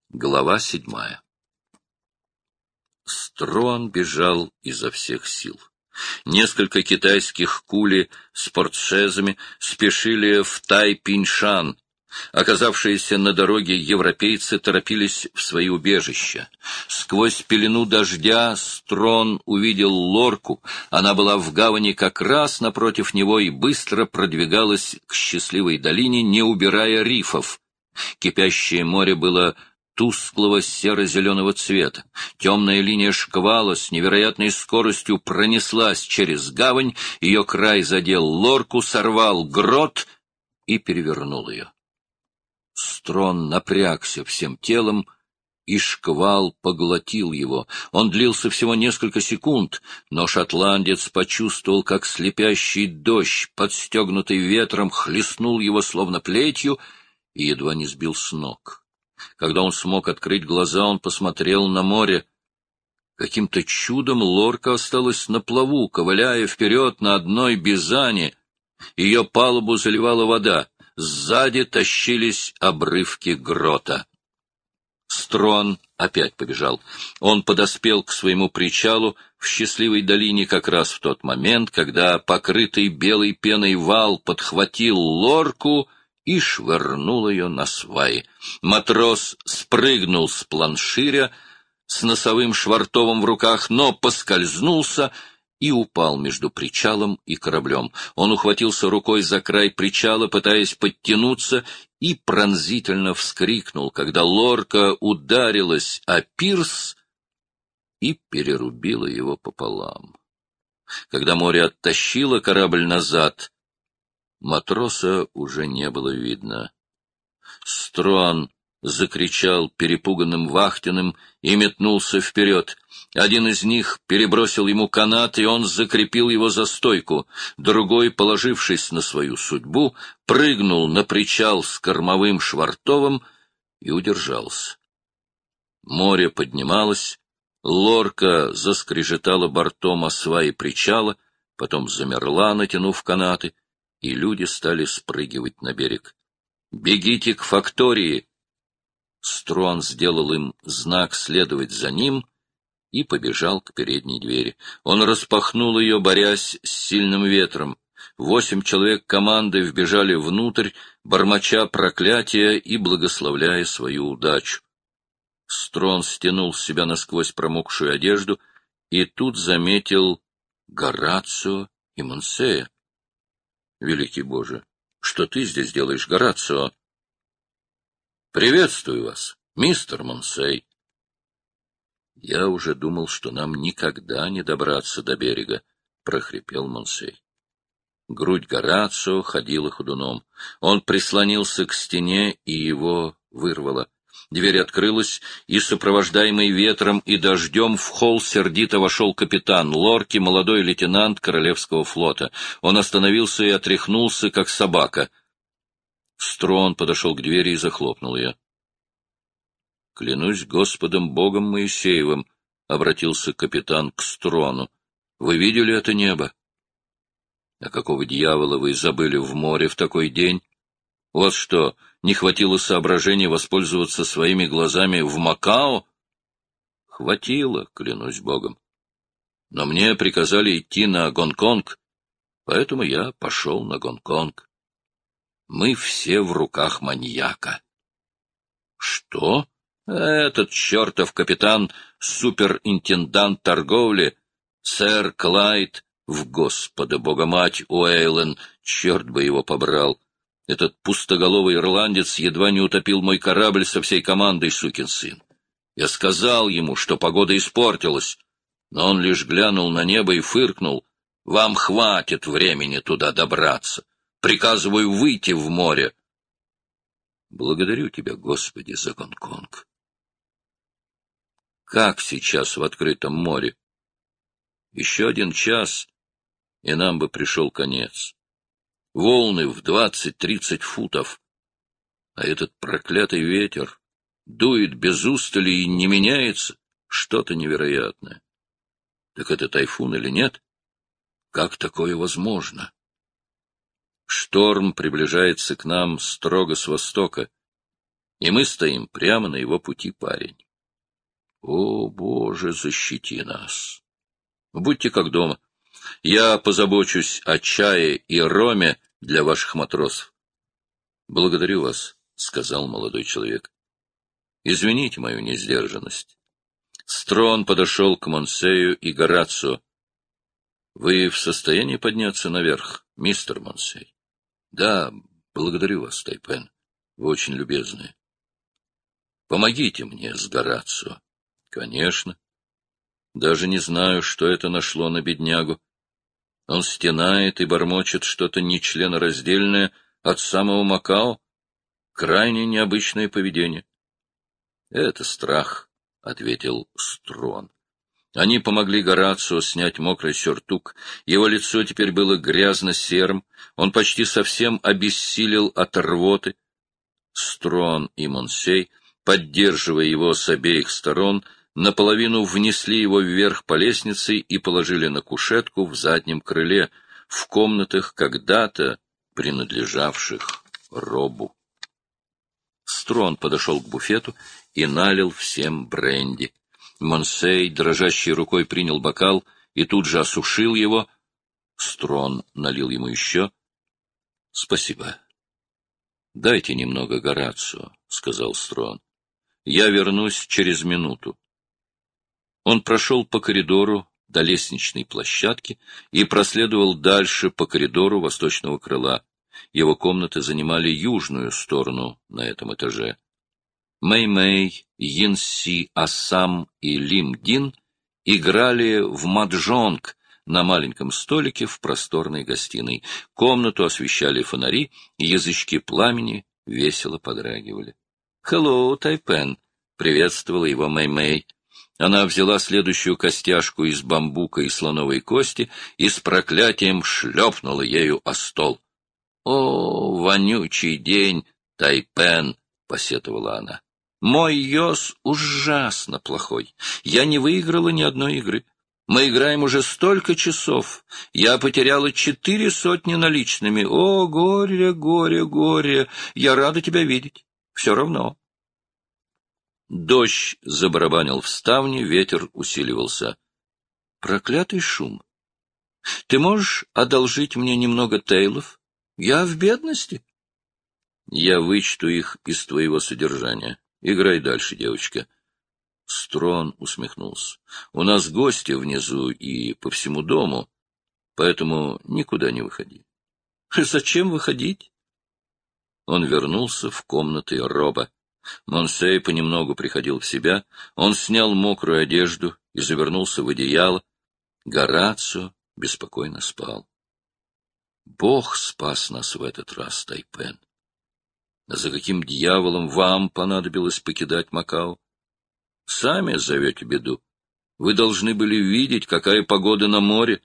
Глава 7. Струан бежал изо всех сил. Несколько китайских кули с портшезами спешили в Тай-Пиньшан. Оказавшиеся на дороге европейцы торопились в свои убежища. Сквозь пелену дождя Строн увидел лорку. Она была в гавани как раз напротив него и быстро продвигалась к счастливой долине, не убирая рифов. Кипящее море было тусклого серо-зеленого цвета. Темная линия шквала с невероятной скоростью пронеслась через гавань, ее край задел лорку, сорвал грот и перевернул ее. Строн напрягся всем телом, и шквал поглотил его. Он длился всего несколько секунд, но шотландец почувствовал, как слепящий дождь, подстегнутый ветром, хлестнул его словно плетью и едва не сбил с ног. Когда он смог открыть глаза, он посмотрел на море. Каким-то чудом лорка осталась на плаву, ковыляя вперед на одной бизане. Ее палубу заливала вода. Сзади тащились обрывки грота. Строн опять побежал. Он подоспел к своему причалу в счастливой долине как раз в тот момент, когда покрытый белой пеной вал подхватил лорку и швырнул ее на сваи. Матрос спрыгнул с планширя с носовым швартовым в руках, но поскользнулся и упал между причалом и кораблем. Он ухватился рукой за край причала, пытаясь подтянуться, и пронзительно вскрикнул, когда лорка ударилась о пирс и перерубила его пополам. Когда море оттащило корабль назад, матроса уже не было видно. Струан закричал перепуганным вахтенным и метнулся вперед. Один из них перебросил ему канат, и он закрепил его за стойку. Другой, положившись на свою судьбу, прыгнул на причал с кормовым швартовым и удержался. Море поднималось, лорка заскрежетала бортом о сваи причала, потом замерла, натянув канаты, и люди стали спрыгивать на берег. «Бегите к фактории!» Струан сделал им знак следовать за ним и побежал к передней двери. Он распахнул ее, борясь с сильным ветром. 8 человек команды вбежали внутрь, бормоча проклятия и благословляя свою удачу. Струан стянул с себя насквозь промокшую одежду и тут заметил Горацио и Монсея. — Великий Боже, что ты здесь делаешь, Горацио? — Приветствую вас, мистер Монсей. — Я уже думал, что нам никогда не добраться до берега, — прохрипел Монсей. Грудь Горацио ходила ходуном. Он прислонился к стене, и его вырвало. Дверь открылась, и, сопровождаемый ветром и дождем, в холл сердито вошел капитан лорки, молодой лейтенант Королевского флота. Он остановился и отряхнулся, как собака. Струан подошел к двери и захлопнул ее. — Клянусь Господом Богом Моисеевым, — обратился капитан к Струану. — Вы видели это небо? — А какого дьявола вы забыли в море в такой день? У вас что, не хватило соображения воспользоваться своими глазами в Макао? — Хватило, клянусь Богом. Но мне приказали идти на Гонконг, поэтому я пошел на Гонконг. Мы все в руках маньяка. — Что? Этот чертов капитан, суперинтендант торговли, сэр Клайд, в Господа Богомать Уэйлен, черт бы его побрал. Этот пустоголовый ирландец едва не утопил мой корабль со всей командой, сукин сын. Я сказал ему, что погода испортилась, но он лишь глянул на небо и фыркнул. Вам хватит времени туда добраться. Приказываю выйти в море. Благодарю тебя, Господи, за Гонконг. Как сейчас в открытом море? Еще 1 час, и нам бы пришел конец. Волны в 20-30 футов. А этот проклятый ветер дует без устали и не меняется. Что-то невероятное. Так это тайфун или нет? Как такое возможно? Шторм приближается к нам строго с востока. и мы стоим прямо на его пути, парень. О, Боже, защити нас! Будьте как дома. Я позабочусь о чае и роме для ваших матросов. — Благодарю вас, — сказал молодой человек. — Извините мою несдержанность. Строн подошел к Монсею и Горацио. — Вы в состоянии подняться наверх, мистер Монсей? — Да, благодарю вас, Тайпен. Вы очень любезны. — Помогите мне с Горацио. — Конечно. Даже не знаю, что это нашло на беднягу. Он стенает и бормочет что-то нечленораздельное от самого Макао. Крайне необычное поведение. — Это страх, — ответил Строн. Они помогли Горацио снять мокрый сюртук. Его лицо теперь было грязно-серым. Он почти совсем обессилел от рвоты. Строн и Монсей, поддерживая его с обеих сторон, наполовину внесли его вверх по лестнице и положили на кушетку в заднем крыле, в комнатах, когда-то принадлежавших Робу. Строн подошел к буфету и налил всем бренди. Монсей дрожащей рукой принял бокал и тут же осушил его. Строн налил ему еще. — Спасибо. — Дайте немного Горацио, — сказал Строн. — Я вернусь через минуту. Он прошел по коридору до лестничной площадки и проследовал дальше по коридору восточного крыла. Его комнаты занимали южную сторону на этом этаже. Мэй-Мэй, Йин-Си, Ассам и Лим-Дин играли в маджонг на маленьком столике в просторной гостиной. Комнату освещали фонари, и язычки пламени весело подрагивали. «Hello, Тайпен!» — приветствовала его Мэй-Мэй. Она взяла следующую костяшку из бамбука и слоновой кости и с проклятием шлепнула ею о стол. — О, вонючий день, Тайпен! — посетовала она. — Мой йос ужасно плохой. Я не выиграла ни одной игры. Мы играем уже столько часов. Я потеряла 400 наличными. О, горе, горе, горе! Я рада тебя видеть. Все равно. Дождь забарабанил в ставни, ветер усиливался. Проклятый шум. Ты можешь одолжить мне немного тейлов? Я в бедности. Я вычту их из твоего содержания. Играй дальше, девочка. Строн усмехнулся. У нас гости внизу и по всему дому, поэтому никуда не выходи. Зачем выходить? Он вернулся в комнаты Роба. Монсей понемногу приходил в себя. Он снял мокрую одежду и завернулся в одеяло. Горацио беспокойно спал. Бог спас нас в этот раз, Тайпен. За каким дьяволом вам понадобилось покидать Макао? Сами зовете беду. Вы должны были видеть, какая погода на море.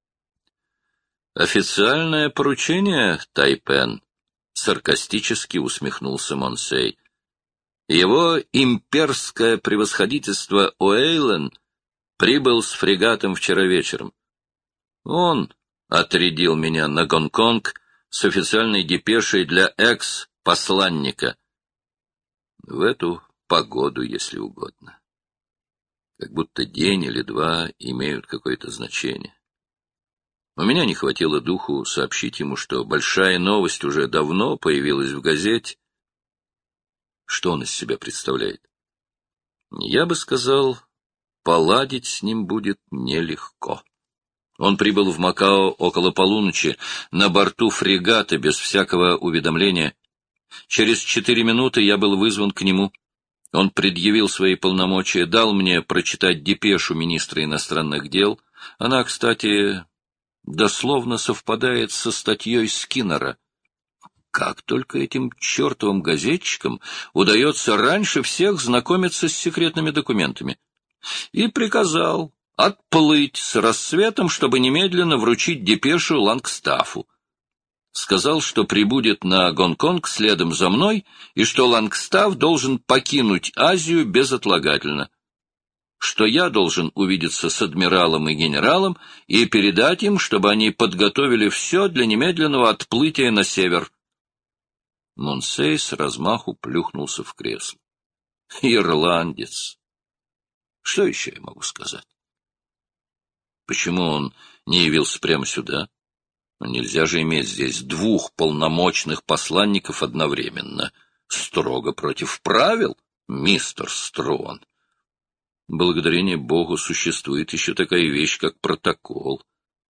Официальное поручение, Тайпен, саркастически усмехнулся Монсей. Его имперское превосходительство Уэйлен прибыл с фрегатом вчера вечером. Он отрядил меня на Гонконг с официальной депешей для экс-посланника. В эту погоду, если угодно. Как будто день или два имеют какое-то значение. У меня не хватило духу сообщить ему, что большая новость уже давно появилась в газете. Что он из себя представляет? Я бы сказал, поладить с ним будет нелегко. Он прибыл в Макао около полуночи, на борту фрегата без всякого уведомления. Через 4 минуты я был вызван к нему. Он предъявил свои полномочия, дал мне прочитать депешу министра иностранных дел. Она, кстати, дословно совпадает со статьей Скиннера. Как только этим чертовым газетчикам удается раньше всех знакомиться с секретными документами. И приказал отплыть с рассветом, чтобы немедленно вручить депешу Лангстафу. Сказал, что прибудет на Гонконг следом за мной, и что Лангстаф должен покинуть Азию безотлагательно. Что я должен увидеться с адмиралом и генералом и передать им, чтобы они подготовили все для немедленного отплытия на север. Монсей с размаху плюхнулся в кресло. Ирландец. Что еще я могу сказать? Почему он не явился прямо сюда? Нельзя же иметь здесь двух полномочных посланников одновременно. Строго против правил, мистер Строн. Благодарение Богу существует еще такая вещь, как протокол.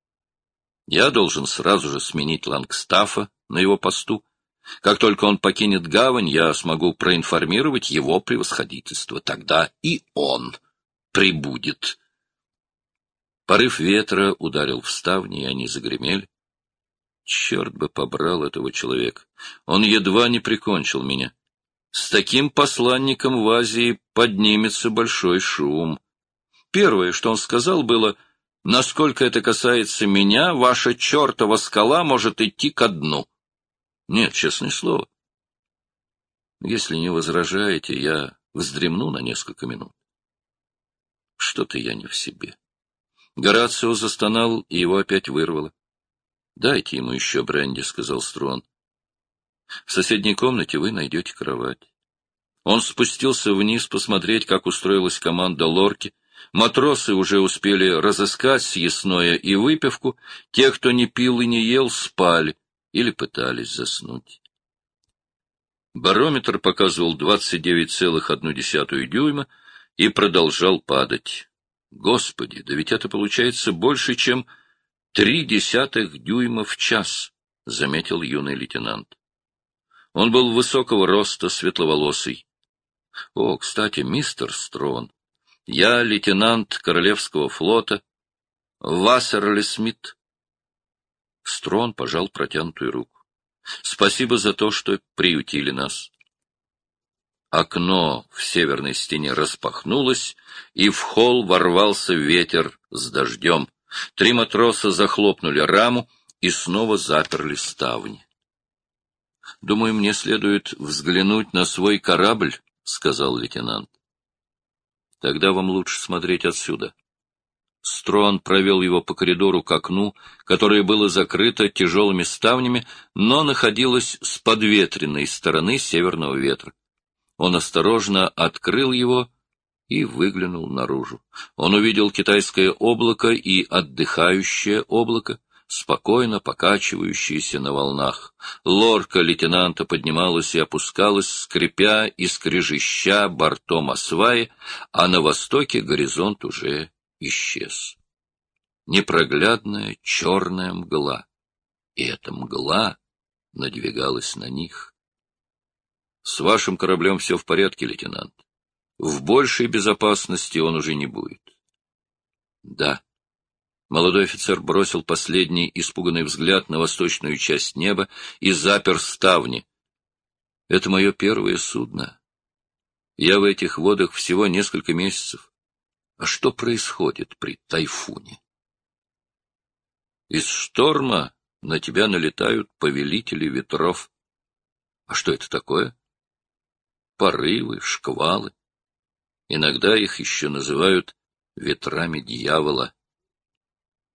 Я должен сразу же сменить Лангстаффа на его посту. Как только он покинет гавань, я смогу проинформировать его превосходительство. Тогда и он прибудет. Порыв ветра ударил в ставни, и они загремели. Черт бы побрал этого человека. Он едва не прикончил меня. С таким посланником в Азии поднимется большой шум. Первое, что он сказал, было: «Насколько это касается меня, ваша чертова скала может идти ко дну». Нет, честное слово. Если не возражаете, я вздремну на несколько минут. Что-то я не в себе. Горацио застонал, и его опять вырвало. — Дайте ему еще бренди, — сказал Строн. — В соседней комнате вы найдете кровать. Он спустился вниз посмотреть, как устроилась команда Лорки. Матросы уже успели разыскать съестное и выпивку. Те, кто не пил и не ел, спали или пытались заснуть. Барометр показывал 29,1 дюйма и продолжал падать. Господи, да ведь это получается больше, чем 0,3 дюйма в час, — заметил юный лейтенант. Он был высокого роста, светловолосый. — О, кстати, мистер Строн, я лейтенант Королевского флота Вассерли Смит. Строн пожал протянутую руку. — Спасибо за то, что приютили нас. Окно в северной стене распахнулось, и в холл ворвался ветер с дождем. 3 матроса захлопнули раму и снова заперли ставни. — Думаю, мне следует взглянуть на свой корабль, — сказал лейтенант. — Тогда вам лучше смотреть отсюда. Строн провел его по коридору к окну, которое было закрыто тяжелыми ставнями, но находилось с подветренной стороны северного ветра. Он осторожно открыл его и выглянул наружу. Он увидел китайское облако и отдыхающее облако, спокойно покачивающиеся на волнах. Лорка лейтенанта поднималась и опускалась, скрипя и скрежеща бортом о сваи, а на востоке горизонт уже исчез. Непроглядная черная мгла, и эта мгла надвигалась на них. — С вашим кораблем все в порядке, лейтенант. В большей безопасности он уже не будет. — Да. Молодой офицер бросил последний испуганный взгляд на восточную часть неба и запер ставни. — Это мое первое судно. Я в этих водах всего несколько месяцев. А что происходит при тайфуне? Из шторма на тебя налетают повелители ветров. А что это такое? Порывы, шквалы. Иногда их еще называют ветрами дьявола.